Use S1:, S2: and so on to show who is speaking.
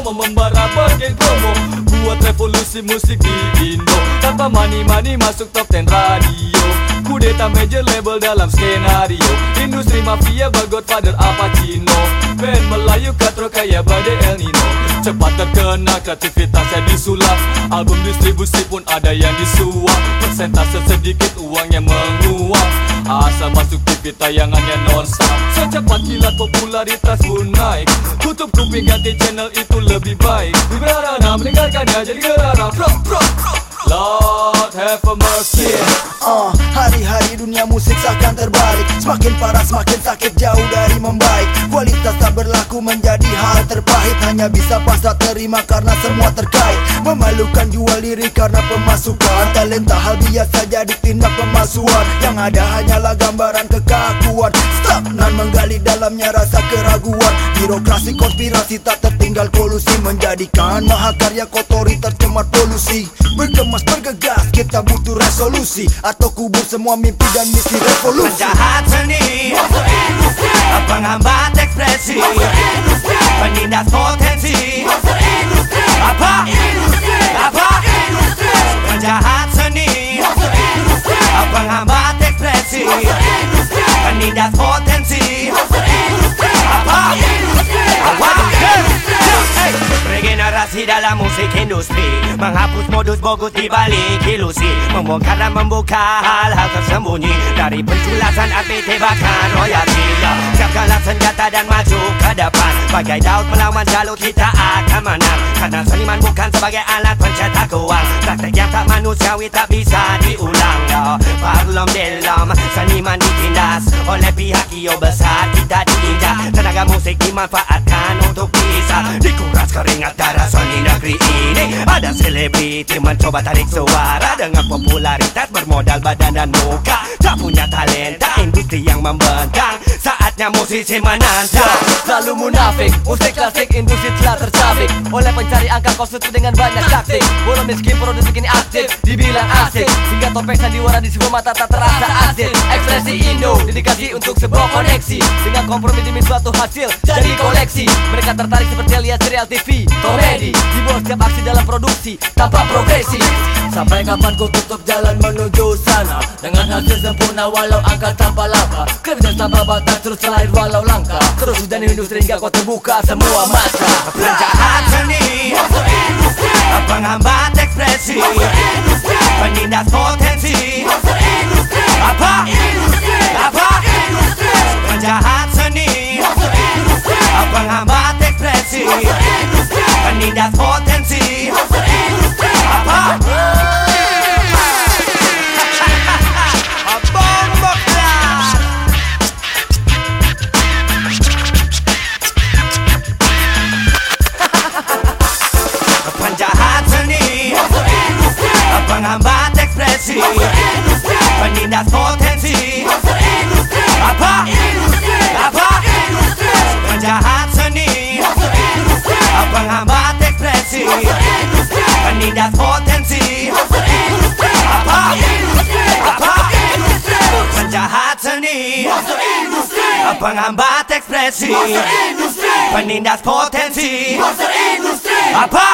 S1: bersama membara bergeng promo. Buat revolusi musik di Indo tanpa money masuk top 10 radio. Kudeta major label dalam skenario. Industri mafia Godfather Al Pacino. Band Melayu katro kaya badai El Nino. Cepat terkenal kreativitasnya disulap. Album distribusi pun ada yang disuap. Persentase sedikit uangnya menguap. Asal masuk TV tayangannya non-stop. Secepat kilat popularitas pun naik. Tutup kuping ganti channel itu lebih baik. Biarana mendengarkannya jadi gerara. Lord have mercy.
S2: Hari-hari dunia musik seakan terbalik. Semakin parah semakin sakit jauh dari membaik. Kualitas tak berlaku menjadi hal terpahit. Hanya bisa pasrah terima karena semua terkait. Memalukan jual diri karena pemasukan. Talenta hal biasa jadi tindak pemalsuan. Yang ada hanyalah gambaran kekakuan. Stagnan menggali dalamnya rasa keraguan. Birokrasi konspirasi tak tertinggal kolusi. Menjadikan mahakarya kotori tercemar polusi. Bergemas bergegas kita butuh resolusi. Atau kubur semua mimpi dan misi revolusi.
S3: Penjahat seni, penghambat ekspresi, penindas potensi. Apa? Penjahat seni, penghambat ekspresi, penindas potensi. Apa? Regenerasi dalam musik industri, menghapus modus bogus di balik ilusi, membongkar dan membuka hal-hal tersembunyi dari penculasan APT bahkan royalti. Siapkanlah senjata dan maju ke depan. Bagai Daud melawan Jalut kita akan menang. Karena seniman bukan sebagai alat pencetak uang. Praktek yang tak manusiawi tak bisa diulang. Parlom dalam seniman ditindas oleh pihak iyo besar kita diinjak. Tenaga musik dimanfaatkan untuk bisa dikuras keringat darah seni negeri ini. Ada selebriti mencoba tarik suara dengan popularitas bermodal badan dan muka. Tak punya talenta, industri yang membentang. Saatnya musisi menantang.
S1: Selalu munafik, musik klasik industri telah tercabik oleh pencari angka kosmetik dengan banyak taktik. Walau miskin produksi kini aktif, dibilang asik. Hingga topeng sandiwara di sebuah mata tak terasa asik. Ekspresi Indo, dedikasi untuk sebuah koneksi. Dengan kompromi demi suatu hasil, jadi koleksi. Mereka tertarik seperti lihat serial TV, komedi. Dibuat setiap aksi dalam produksi, tanpa progresi. Sampai kapan ku tutup jalan menuju sana dengan hasil sempurna walau angka tanpa laba. Kreativitas tanpa batas terus selain walau langka. Terus hujan industri hingga kau terbuka semua mata.
S3: Penjahat seni, penghambat ekspresi, penindas potensi. Apa? Penjahat seni, penghambat ekspresi, penindas potensi. Apa? Penjahat seni, penghambat ekspresi, penindas potensi. Apa? Penjahat seni, penghambat ekspresi, penindas potensi. Apa? Penjahat seni, penghambat ekspresi, penindas potensi. Apa?